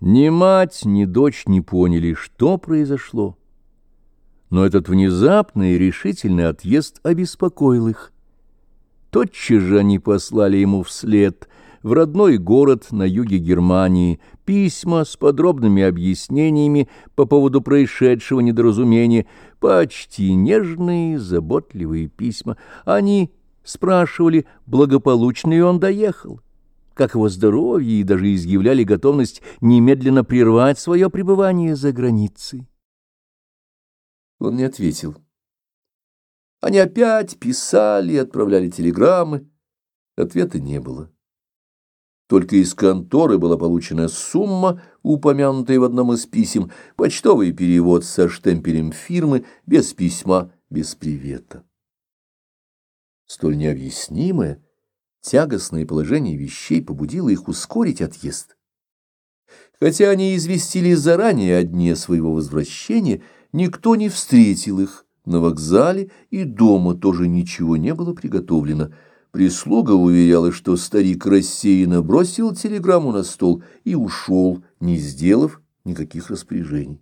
Ни мать, ни дочь не поняли, что произошло. Но этот внезапный и решительный отъезд обеспокоил их. Тотчас же они послали ему вслед в родной город на юге Германии письма с подробными объяснениями по поводу происшедшего недоразумения, почти нежные, заботливые письма. Они спрашивали, благополучно ли он доехал, как его здоровье, и даже изъявляли готовность немедленно прервать свое пребывание за границей. Он не ответил. Они опять писали и отправляли телеграммы. Ответа не было. Только из конторы была получена сумма, упомянутая в одном из писем, почтовый перевод со штемпелем фирмы, без письма, без привета. Столь необъяснимое, тягостное положение вещей побудило их ускорить отъезд. Хотя они известили заранее о дне своего возвращения, никто не встретил их на вокзале, и дома тоже ничего не было приготовлено. Прислуга уверяла, что старик рассеянно бросил телеграмму на стол и ушел, не сделав никаких распоряжений.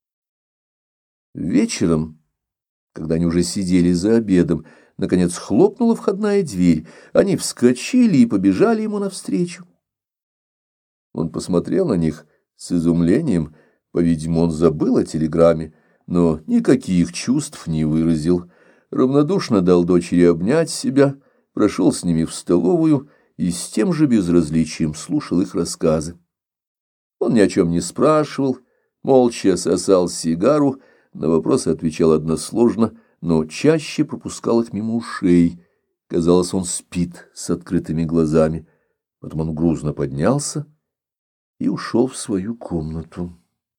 Вечером, когда они уже сидели за обедом, наконец хлопнула входная дверь. Они вскочили и побежали ему навстречу. Он посмотрел на них с изумлением. По-видимому, он забыл о телеграмме, но никаких чувств не выразил. Равнодушно дал дочери обнять себя, прошел с ними в столовую и с тем же безразличием слушал их рассказы. Он ни о чем не спрашивал, молча сосал сигару, на вопросы отвечал односложно, но чаще пропускал их мимо ушей. Казалось, он спит с открытыми глазами. Потом он грузно поднялся и ушел в свою комнату.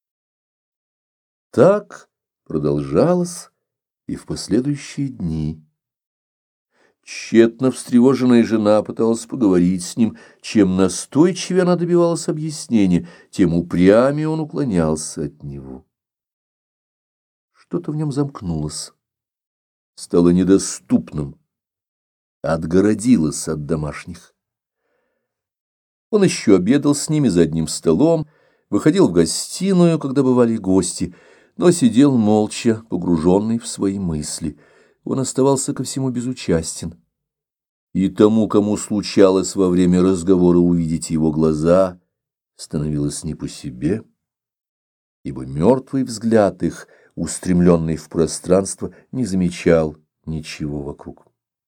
Так продолжалось и в последующие дни. Тщетно встревоженная жена пыталась поговорить с ним. Чем настойчивее она добивалась объяснения, тем упрямее он уклонялся от него. Что-то в нем замкнулось, стало недоступным, отгородилось от домашних. Он еще обедал с ними за одним столом, выходил в гостиную, когда бывали гости, но сидел молча, погруженный в свои мысли. Он оставался ко всему безучастен. И тому, кому случалось во время разговора увидеть его глаза, становилось не по себе, ибо мертвый взгляд их, устремленный в пространство, не замечал ничего вокруг.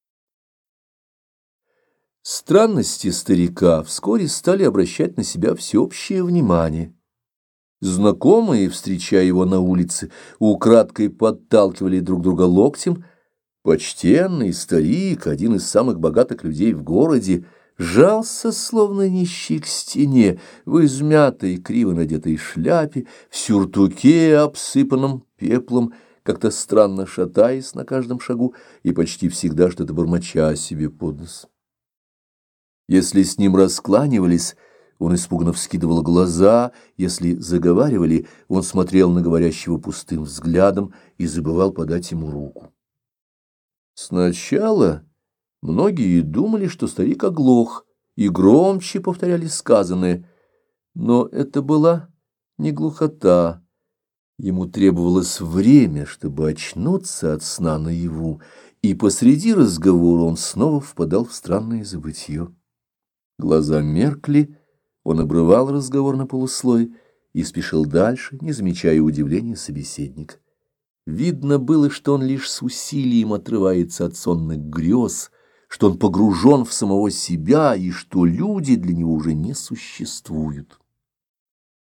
Странности старика вскоре стали обращать на себя всеобщее внимание. Знакомые, встречая его на улице, украдкой подталкивали друг друга локтем. Почтенный старик, один из самых богатых людей в городе, жался, словно нищий, к стене, в измятой, криво надетой шляпе, в сюртуке, обсыпанном пеплом, как-то странно шатаясь на каждом шагу и почти всегда что-то бормоча себе под нос. Если с ним раскланивались, он испуганно вскидывал глаза, если заговаривали, он смотрел на говорящего пустым взглядом и забывал подать ему руку. Сначала многие думали, что старик оглох, и громче повторяли сказанное, но это была не глухота. Ему требовалось время, чтобы очнуться от сна наяву, и посреди разговора он снова впадал в странное забытье. Глаза меркли, он обрывал разговор на полуслове и спешил дальше, не замечая удивления собеседника. Видно было, что он лишь с усилием отрывается от сонных грез, что он погружен в самого себя и что люди для него уже не существуют.